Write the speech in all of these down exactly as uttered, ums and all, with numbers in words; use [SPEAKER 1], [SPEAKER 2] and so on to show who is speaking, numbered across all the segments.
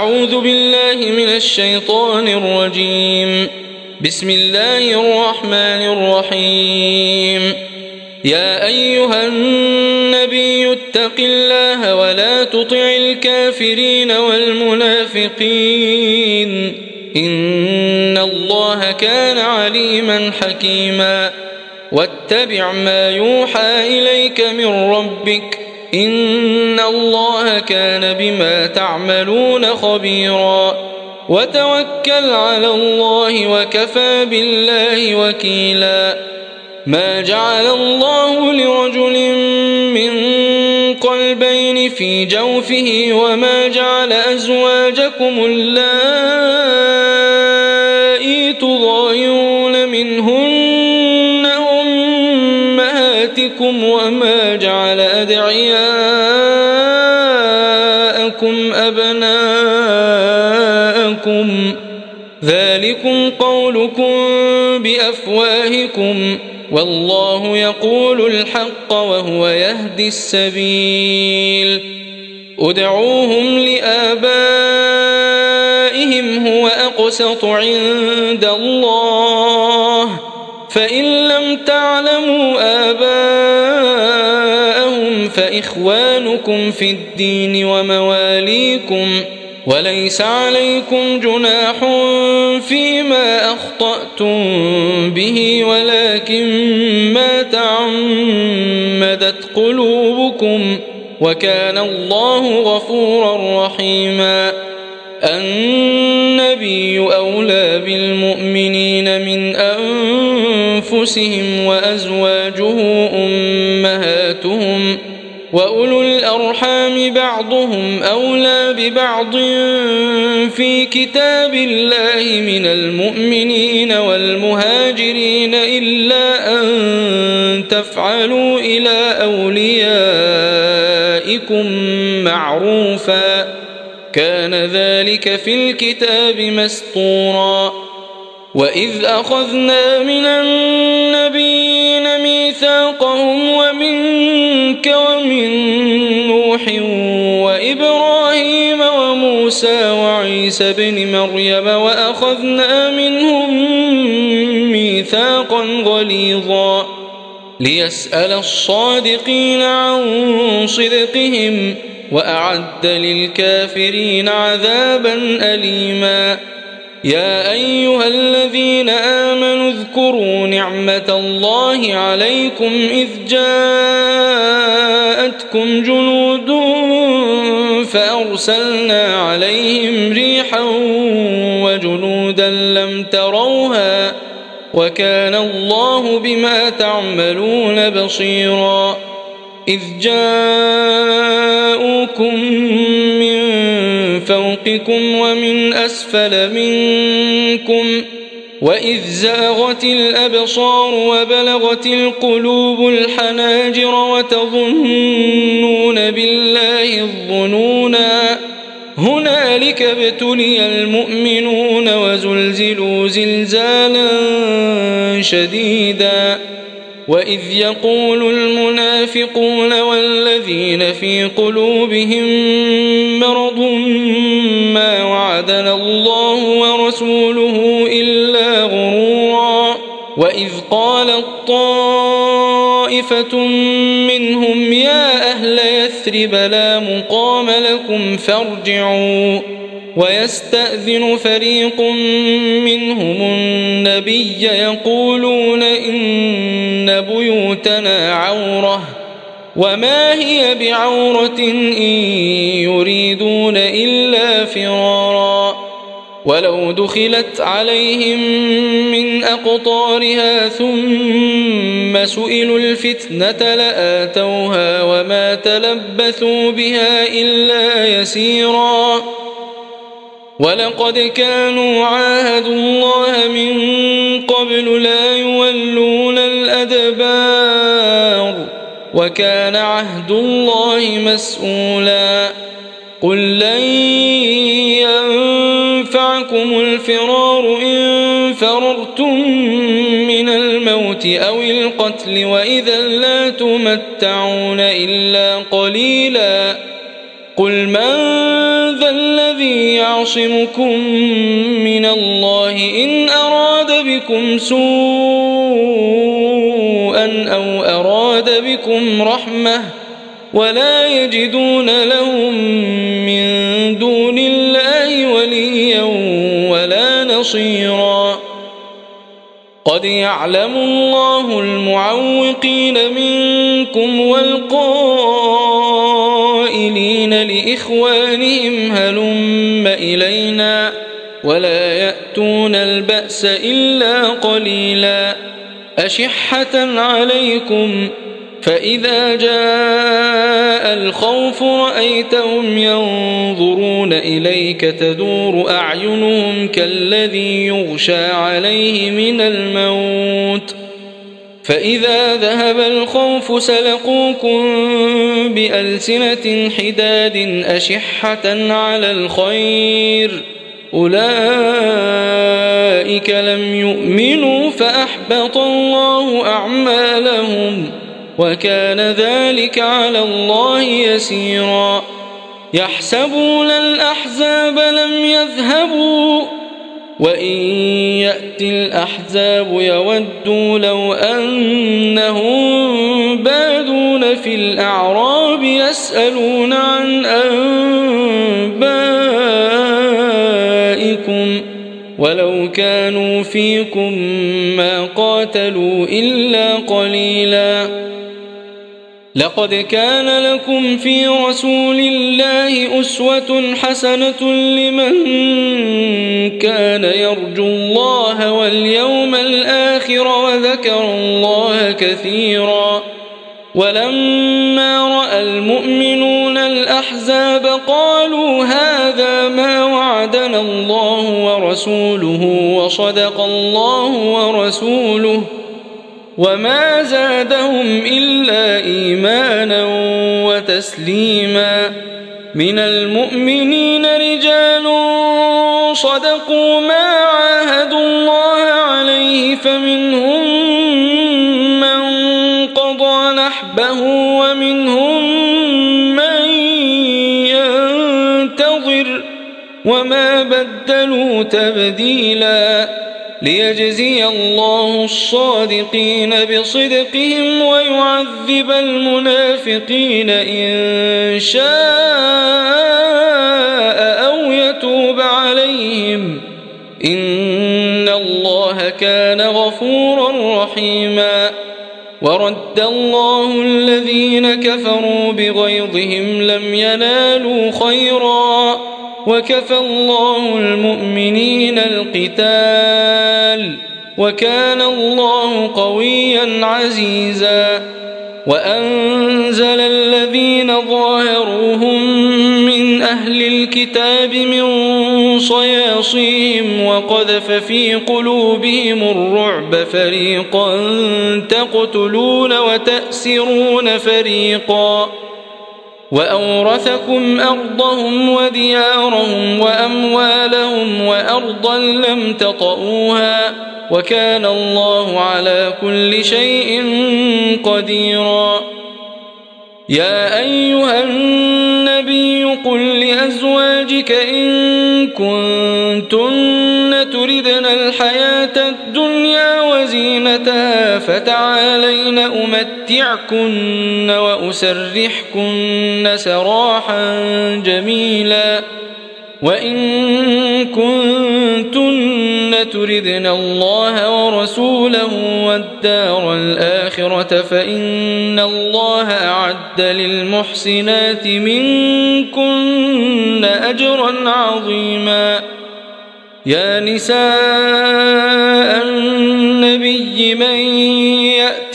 [SPEAKER 1] أعوذ بالله من الشيطان الرجيم. بسم الله الرحمن الرحيم. يا أيها النبي اتق الله ولا تطع الكافرين والمنافقين إن الله كان عليما حكيما. واتبع ما يوحى إليك من ربك إن الله كان بما تعملون خبيرا. وتوكل على الله وكفى بالله وكيلا. ما جعل الله لرجل من قلبين في جوفه وما جعل أزواجكم اللائي تظاهرون منهن أمهاتكم وما جعل أدعياءكم أبناءكم ذلكم قولكم بأفواهكم والله يقول الحق وهو يهدي السبيل. ادعوهم لآبائهم هو أقسط عند الله فإن لم تعلموا آباءهم فإخوانكم في الدين ومواليكم وليس عليكم جناح فيما أخطأتم به ولكن ما تعمدت قلوبكم وكان الله غفورا رحيما. النبي أولى بالمؤمنين من أنفسهم وأزواجه أمهاتهم وأولو الأرحام بعضهم أولى ببعض في كتاب الله من المؤمنين والمهاجرين إلا أن تفعلوا إلى أوليائكم معروفا كان ذلك في الكتاب مسطورا. وإذ أخذنا من النبيين ميثاقهم ومنك ومن نوح وإبراهيم وموسى وعيسى بن مريم وأخذنا منهم ميثاقا غليظا ليسأل الصادقين عن صدقهم وأعد للكافرين عذابا أليما. يا أيها الذين آمنوا اذكروا نعمة الله عليكم إذ جاءتكم جنود فأرسلنا عليهم ريحا وجنودا لم تروها وكان الله بما تعملون بصيرا. إذ جاءوكم من فوقكم ومن أسفل منكم وإذ زاغت الأبصار وبلغت القلوب الحناجر وتظنون بالله الظنونا هنالك ابتلي المؤمنون وزلزلوا زلزالا شديدا. وإذ يقول المنافقون والذين في قلوبهم مرض ما وعدنا الله ورسوله إلا غرورا. وإذ قالت طائفة منهم يا أهل يثرب لا مقام لكم فارجعوا ويستأذن فريق منهم النبي يقولون إن بيوتنا عورة وما هي بعورة إن يريدون إلا فرارا. ولو دخلت عليهم من أقطارها ثم سئلوا الفتنة لآتوها وما تلبثوا بها إلا يسيرا. ولقد كانوا عاهدوا الله من قبل لا يولون الأدبار وكان عهد الله مسؤولا. قل لن ينفعكم الفرار إن فررتم من الموت أو القتل وإذا لا تمتعون إلا قليلا. قل من ذا الذي يعصمكم من الله إن أراد بكم سوءا أو أراد بكم رحمة ولا يجدون لهم من دون الله وليا ولا نصيرا قد يعلم الله المعوقين منكم والقائلين لإخوانهم هلم إلينا ولا يأتون البأس إلا قليلا أشحة عليكم فإذا جاء الخوف رأيتهم ينظرون إليك تدور أعينهم كالذي يغشى عليه من الموت فإذا ذهب الخوف سلقوكم بألسنة حداد أشحة على الخير أولئك لم يؤمنوا فأحبط الله أعمالهم وكان ذلك على الله يسيرا يحسبون الأحزاب لم يذهبوا وإن يأتي الأحزاب يودوا لو أنهم بادون في الأعراب يسألون عن أنبائكم ولو كانوا فيكم ما قاتلوا إلا قليلا لقد كان لكم في رسول الله أسوة حسنة لمن كان يرجو الله واليوم الآخر وذكر الله كثيرا ولما رأى المؤمنون الأحزاب قالوا هذا ما وعدنا الله ورسوله وصدق الله ورسوله وما زادهم إلا إيمانا وتسليما من المؤمنين رجال صدقوا ما عاهدوا الله عليه فمنهم من قضى نحبه ومنهم من ينتظر وما بدلوا تبديلا ليجزي الله الصادقين بصدقهم ويعذب المنافقين إن شاء أو يتوب عليهم إن الله كان غفورا رحيما ورد الله الذين كفروا بغيظهم لم ينالوا خيرا وكفى الله المؤمنين القتال وكان الله قويا عزيزا وأنزل الذين ظاهروهم من أهل الكتاب من صياصيهم وقذف في قلوبهم الرعب فريقا تقتلون وتأسرون فريقا وأورثكم أرضهم وديارهم وأموالهم وأرضا لم تطئوها وكان الله على كل شيء قديرا يا أيها النبي قل لأزواجك إن كنتن تردن الحياة الدنيا وزينتها فتعالين أمتعكن وأسرحكن سراحا جميلا وإن كنتن تردن الله ورسوله والدار الآخرة فإن الله أعد للمحسنات منكن أجرا عظيما يا نساء النبي من يأت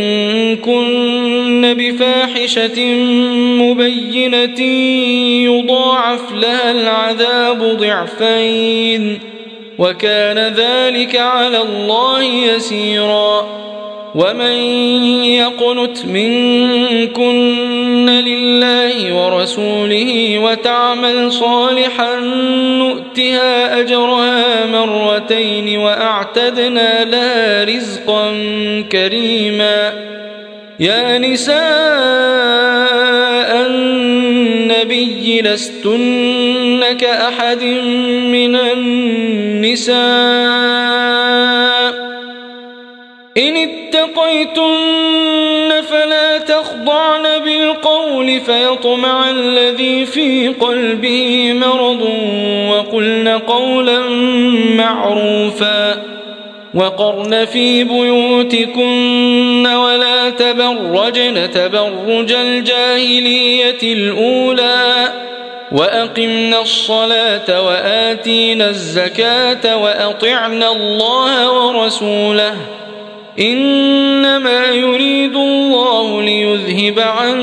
[SPEAKER 1] منكن بفاحشة مبينة يضاعف لها العذاب ضعفين وكان ذلك على الله يسيرا ومن يقنت منكن لله ورسوله وتعمل صالحا نؤتها أجرها مرتين وأعتدنا لها رزقا كريما يا نساء النبي لستن كأحد من النساء إن اتقيتن فلا تخضعن بالقول فيطمع الذي في قلبه مرض وقلن قولا معروفا وقرن في بيوتكن ولا تبرجن تبرج الجاهلية الأولى وأقمنا الصلاة وآتينا الزكاة وأطعنا الله ورسوله إنما يريد الله ليذهب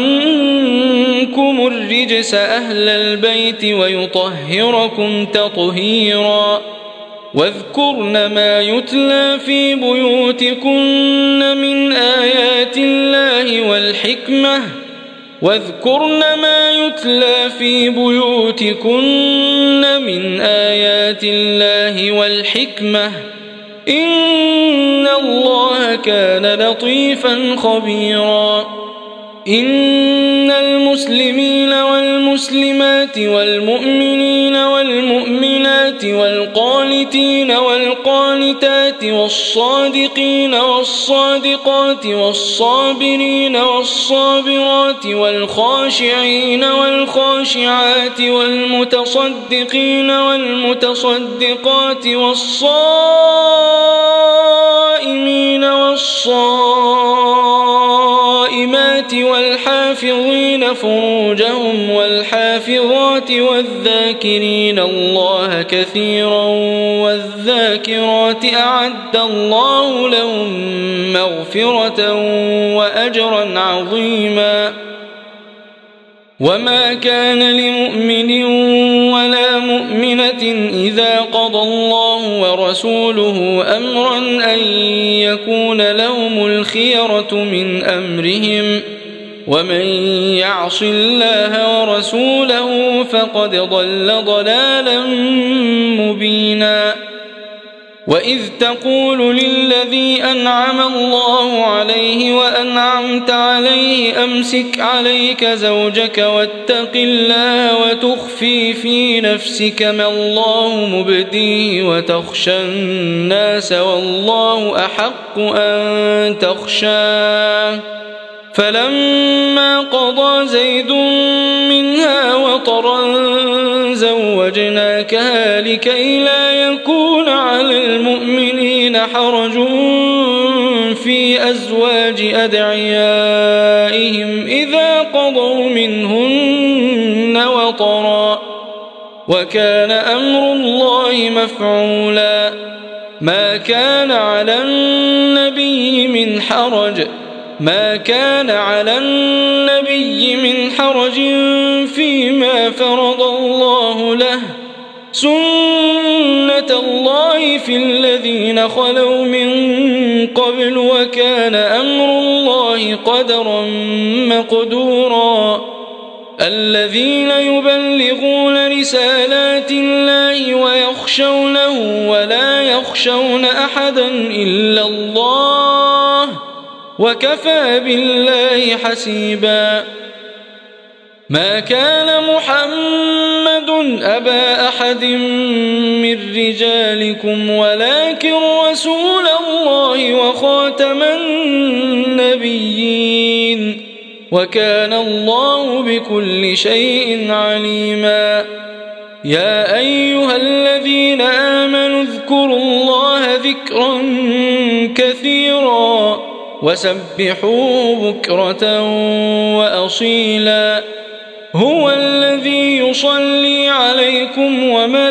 [SPEAKER 1] عنكم الرجس أهل البيت ويطهركم تطهيرا واذكرن ما يتلى في بيوتكن من آيات الله والحكمة واذكرن ما يتلى في بيوتكن من آيات الله والحكمة إن الله كان لطيفا خبيرا إن المسلمين والمسلمات والمؤمنين والمؤمنات والقانتين والقانتات والصادقين والصادقات والصابرين والصابرات والخاشعين والخاشعات والمتصدقين والمتصدقات والصائمين والصائمات والحافظين فروجهم والحافظات والذاكرين الله كثيرا والذاكرات أعد الله لهم مغفرة وأجرا عظيما وما كان لمؤمن ولا مؤمنة إذا قضى الله ورسوله أمرا أن يكون لهم الخيرة من أمرهم ومن يعص الله ورسوله فقد ضل ضلالا مبينا وإذ تقول للذي أنعم الله عليه وأنعمت عليه أمسك عليك زوجك واتق الله وتخفي في نفسك ما الله مبديه وتخشى الناس والله أحق أن تخشاه فلما قضى زيد منها وطرا زوجناكها لكي لا يكون على المؤمنين حرج في أزواج أدعيائهم إذا قضوا منهن وطرا وكان أمر الله مفعولا ما كان على النبي من حرج ما كان على النبي من حرج فيما فرض الله له سنة الله في الذين خلوا من قبل وكان أمر الله قدرا مقدورا الذين يبلغون رسالات الله ويخشونه ولا يخشون أحدا إلا الله وكفى بالله حسيبا ما كان محمد أبا أحد من رجالكم ولكن رسول الله وخاتم النبيين وكان الله بكل شيء عليما يا أيها الذين آمنوا اذكروا الله ذكرا كثيرا وسبحوه بكرة وأصيلا هو الذي يصلي عليكم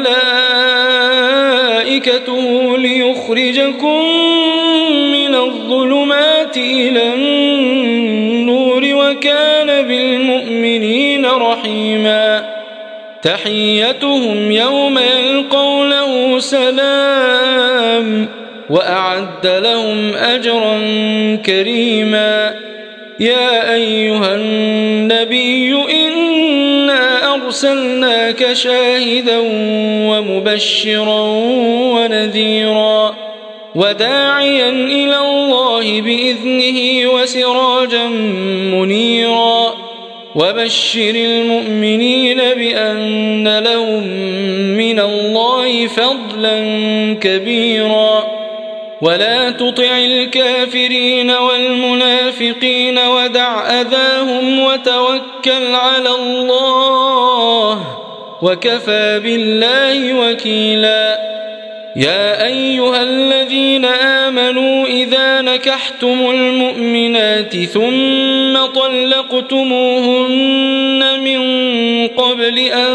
[SPEAKER 1] وملائكته ليخرجكم من الظلمات إلى النور وكان بالمؤمنين رحيما تحيتهم يوم يلقونه سلام وأعد لهم أجرا كريما يا أيها النبي إنا أرسلناك شاهدا ومبشرا ونذيرا وداعيا إلى الله بإذنه وسراجا منيرا وبشر المؤمنين بأن لهم من الله فضلا كبيرا ولا تطع الكافرين والمنافقين ودع أذاهم وتوكل على الله وكفى بالله وكيلا يا أيها الذين آمنوا إذا نكحتم المؤمنات ثم طلقتموهن من قبل أن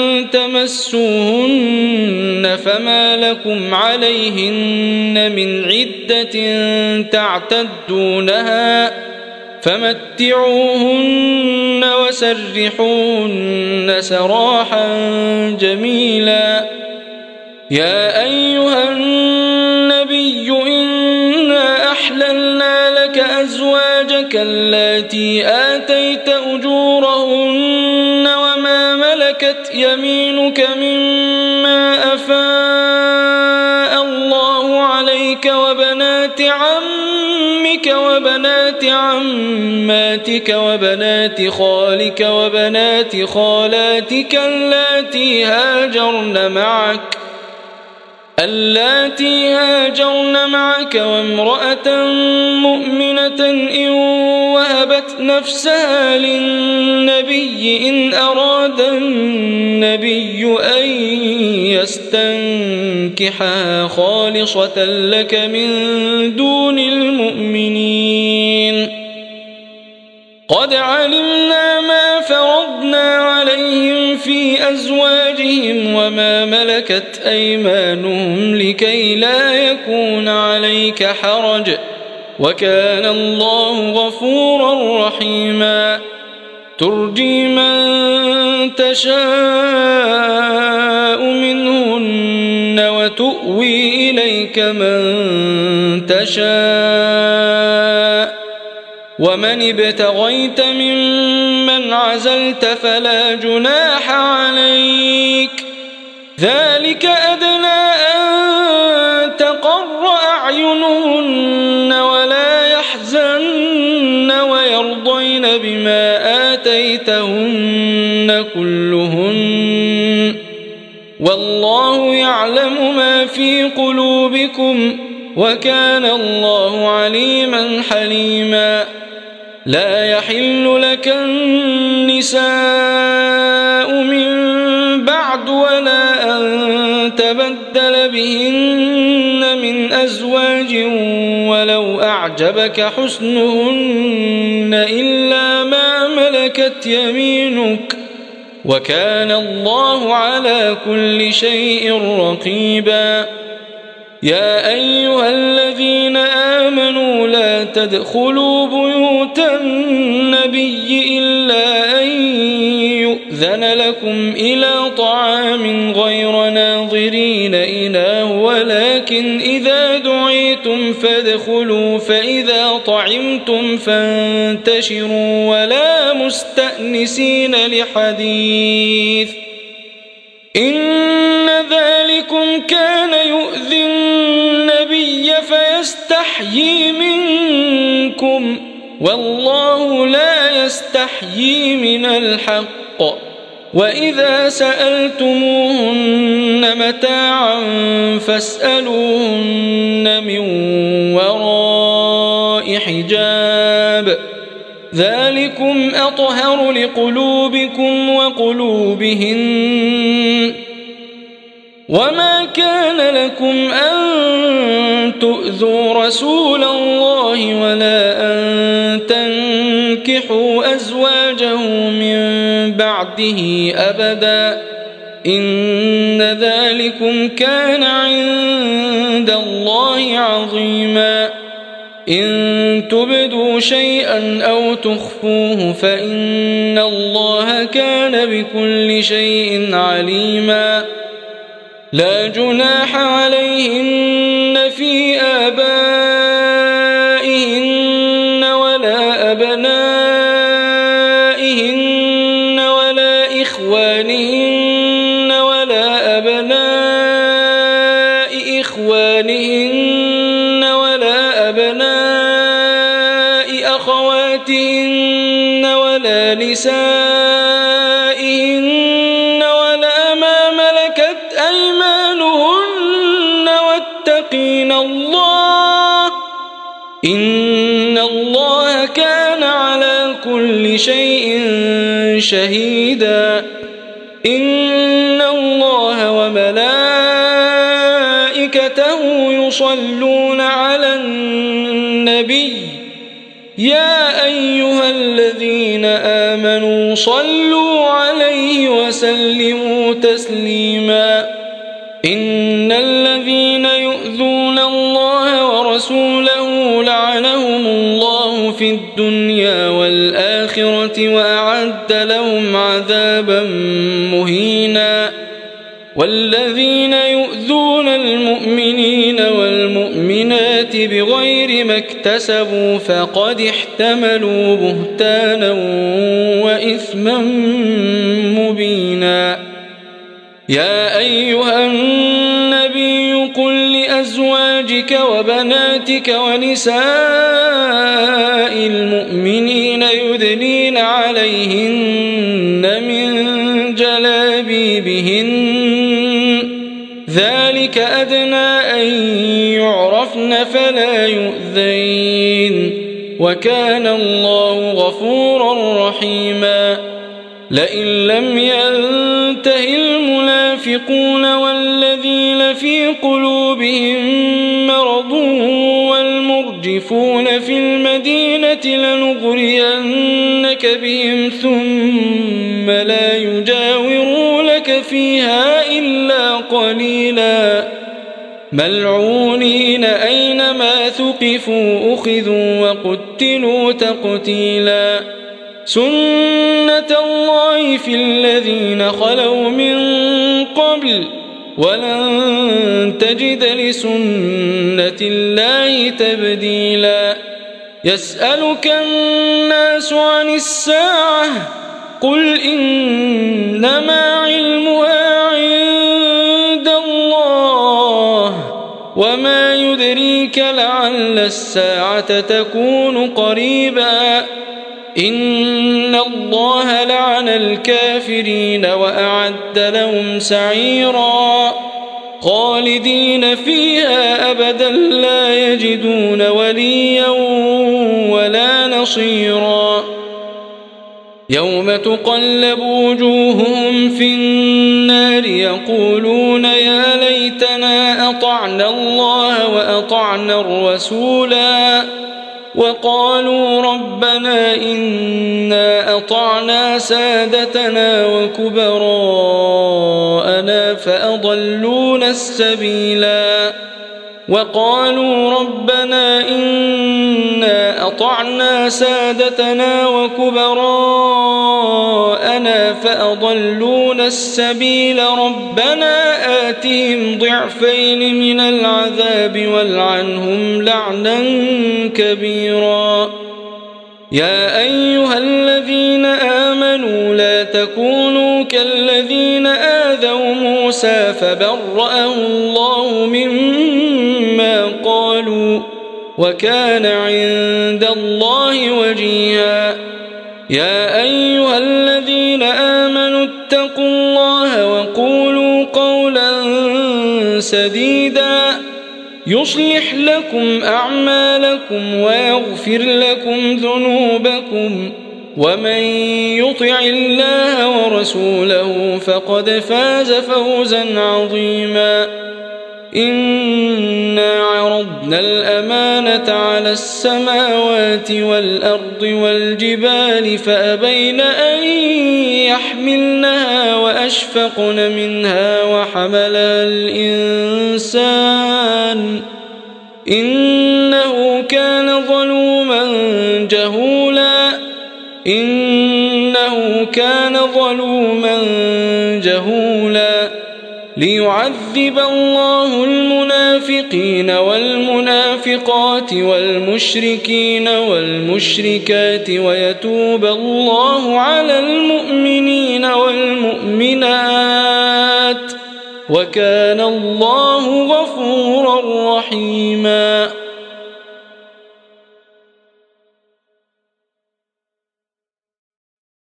[SPEAKER 1] تمسوهن فما لكم عليهن من عدة تعتدونها فمتعوهن وسرحوهن سراحا جميلا يا أيها النبي إنا أحللنا لك أزواجك اللاتي آتيت أجورهن وما ملكت يمينك مما أفاء الله عليك وبنات عمك وبنات عماتك وبنات خالك وبنات خالاتك اللاتي هاجرن معك اللاتي هاجرن معك وامرأة مؤمنة إن وهبت نفسها للنبي إن أراد النبي أن يستنكحها خالصة لك من دون المؤمنين قد علمنا ما فرضنا عليهم في أزواجهم وما ملكت أيمانهم لكي لا يكون عليك حرج وكان الله غفورا رحيما ترجي من تشاء منهن وتؤوي إليك من تشاء ومن ابتغيت ممن عزلت فلا جناح عليك ذلك أدنى أن تقر أعينهن ولا يحزن ويرضين بما آتيتهن كلهن والله يعلم ما في قلوبكم وكان الله عليما حليما لا يحل لك النساء من بعد ولا أن تبدل بهن من أزواج ولو أعجبك حسنهن إلا ما ملكت يمينك وكان الله على كل شيء رقيبا يا أيها الذين آمنوا لا تدخلوا بيوت النبي إلا أن يؤذن لكم إلى طعام غير ناظرين إناه ولكن إذا دعيتم فادخلوا فإذا طعمتم فانتشروا ولا مستأنسين لحديث إن ذلكم كان يؤذي النبي فيستحيي منكم والله لا يستحيي من الحق وإذا سألتموهن متاعا فاسألوهن من وراء حجاب ذلكم أطهر لقلوبكم وقلوبهن وما كان لكم أن تؤذوا رسول الله ولا أن تنكحوا أزواجه من بعده أبدا إن ذلكم كان عند الله عظيما إن تبدوا شيئا أو تخفوه فإن الله كان بكل شيء عليما لا جناح عليهن في آبائهن ولا أبنائهن ولا إخوانهن ولا أبناء إخوانهن ولا أبناء أخواتهن ولا نسائهن ولا ما ملكت أيمانهن واتقين الله إن الله كان على كل شيء شهيدا. إن الله وملائكته يصلون على النبي يا أيها الذين آمنوا صلوا عليه وسلموا تسليما. إن الذين يؤذون الله ورسوله لعنهم الله في الدنيا والآخرة وأعد لهم عذابا مهينا. والذين يؤذون المؤمنين والمؤمنات بغير ما اكتسبوا فقد احتملوا بهتانا وإثما مبينا. يا أيها النبي قل لأزواجك وبناتك ونساء المؤمنين يدنين عليهن من جلابيبهن ذلك أدنى أن يعرفن فلا يؤذين وكان الله غفورا رحيما. لئن لم ينته المنافقون والذين في قلوبهم مرض والمرجفون في المدينة لنغرينك بهم ثم لا يجاورونك فيها إلا قليلا ملعونين أينما ثقفوا أخذوا وقتلوا تقتيلا. سنة الله في الذين خلوا من قبل ولن تجد لسنة الله تبديلا. يسألك الناس عن الساعة قل إنما علمها عند الله وما يدريك لعل الساعة تكون قريبا. إن الله لعن الكافرين وأعد لهم سعيرا خالدين فيها أبدا لا يجدون وليا ولا نصيرا. يوم تقلب وجوههم في النار يقولون يا ليتنا أطعنا الله وأطعنا الرسولا وقالوا ربنا إنا أطعنا سادتنا وكبراءنا فأضلونا السبيلا. وقالوا ربنا إنا أطعنا سادتنا وكبراءنا فأضلونا السبيل ربنا آتهم ضعفين من العذاب والعنهم لعنا كبيرا. يا أيها الذين آمنوا لا تكونوا كالذين آذوا موسى فبرأه الله مما قالوا وكان عند الله وجيها. يا أيها الذين آمنوا اتقوا الله وقولوا قولا سديدا يصلح لكم أعمالكم ويغفر لكم ذنوبكم ومن يطع الله ورسوله فقد فاز فوزا عظيما. إنا عرضنا الأمانة على السماوات والأرض والجبال فأبين أن يحملنها وأشفقن منها وحملها الإنسان إنه كان ظلوما جهولا إنه كان ظلوما جهولا. ليعذب الله المنافقين والمنافقات والمشركين والمشركات ويتوب الله على المؤمنين والمؤمنات وكان الله غفورا رحيما.